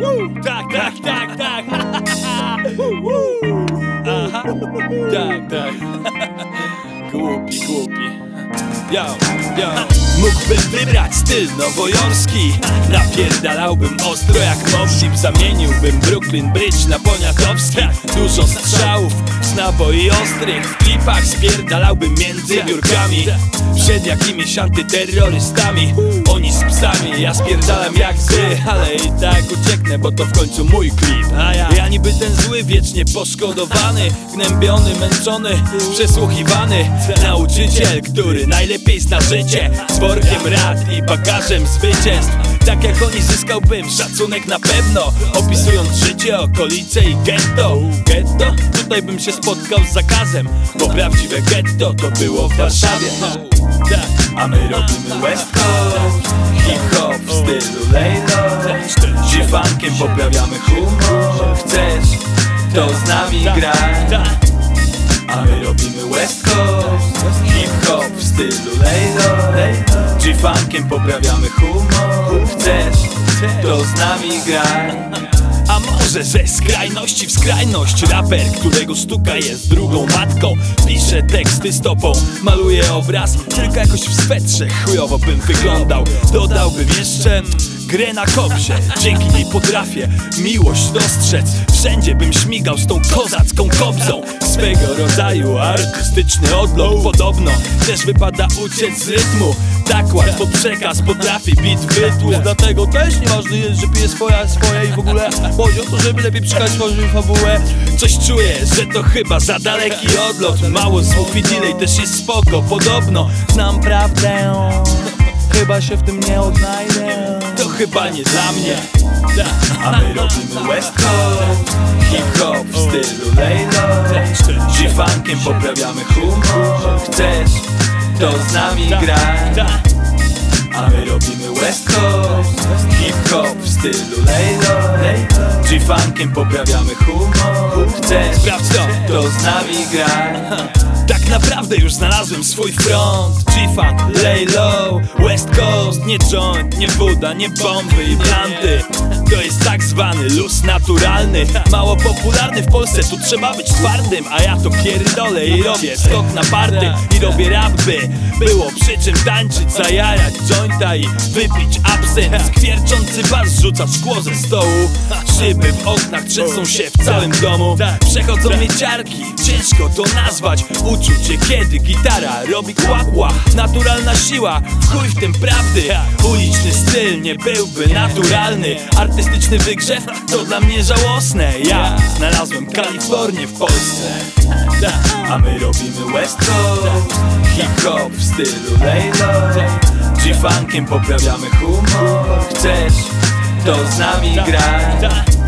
Tak, tak, tak, tak. Aha. Tak, tak. Głupi, głupi. Yo, yo. Mógłbym wybrać styl nowojorski. Napierdalałbym ostro jak Mopsip. Zamieniłbym Brooklyn Bridge na Poniatowski. Dużo strzałów z naboi ostrych. W klipach spierdalałbym między biurkami. Przed jakimiś antyterrorystami. Oni z psami, ja spierdalam jak zy. Ale i tak ucieknę, bo to w końcu mój klip. Ja niby ten zły, wiecznie poszkodowany, gnębiony, męczony, przesłuchiwany nauczyciel, który najlepiej zna życie, z workiem rad i bagażem zwycięstw. Tak jak oni zyskałbym szacunek na pewno, opisując życie, okolice i getto. Getto? Tutaj bym się spotkał z zakazem, bo prawdziwe getto to było w Warszawie. A my robimy West Coast, hip-hop w stylu Laylo. G-funkiem poprawiamy humor. Chcesz, to z nami graj. A my robimy West Coast, hip-hop w stylu Laylo. G-funkiem poprawiamy humor. Chcesz, to z nami graj. A może ze skrajności w skrajność raper, którego sztuka jest drugą matką. Pisze teksty stopą, maluje obraz, tylko jakoś w swetrze chujowo bym wyglądał. Dodałbym jeszcze grę na kobrze, dzięki niej potrafię miłość dostrzec. Wszędzie bym śmigał z tą kozacką kobzą. Swego rodzaju artystyczny odlot. Podobno też wypada uciec z rytmu. Tak łatwo przekaz potrafi beat wytłuc. Dlatego też nieważne jest, że piję swoje i w ogóle chodzi o to, żeby lepiej przekazać tworzyć fabułę. Coś czuję, że to chyba za daleki odlot. Mało słów i delay też jest spoko. Podobno znam prawdę, chyba się w tym nie odnajdę. To chyba nie dla mnie. A my robimy West Coast, hip-hop w stylu Laylo. G-funkiem poprawiamy humor. Chcesz, to z nami graj. A my robimy West Coast, hip-hop w stylu Laylo. G-funkiem poprawiamy humor. Chcesz, to z nami graj. Tak naprawdę już znalazłem swój front. G-funk, Laylo, West Coast. Nie joint, nie woda, nie bomby i planty. To jest tak zwany luz naturalny. Mało popularny w Polsce, tu trzeba być twardym. A ja to pierdolę i robię skok na party. I robię rap, by było przy czym tańczyć, zajarać jointa i wypić absent. Skwierczący bas rzuca szkło ze stołu. Szyby w oknach trzęsą się w całym domu. Przechodzą mnie ciarki, ciężko to nazwać. Uczucie, kiedy gitara robi kłakła. Naturalna siła, w chuj w tym prawdy. Uliczny styl nie byłby naturalny. Artystyczny wygrzew to dla mnie żałosne. Ja znalazłem Kalifornię w Polsce. A my robimy West Coast, hip-hop w stylu Laylo. G-funkiem poprawiamy humor. Chcesz, to z nami graj.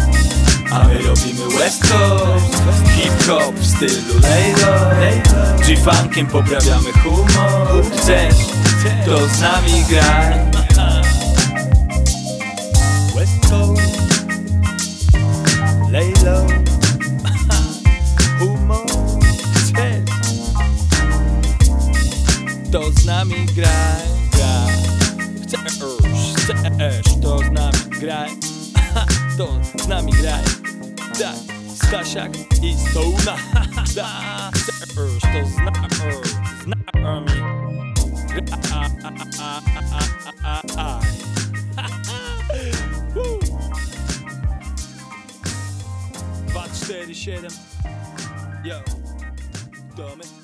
A my robimy West Coast, hip-hop w stylu Laylo. G-funkiem poprawiamy humor. Chcesz, to z nami graj. West Coast, Laylo, humor. Chcesz, to z nami graj. Chcesz, to z nami graj. To z nami graj. Tak, Stasiak i Stouna. Chcesz, to z nami graj. 247. Yo, domy.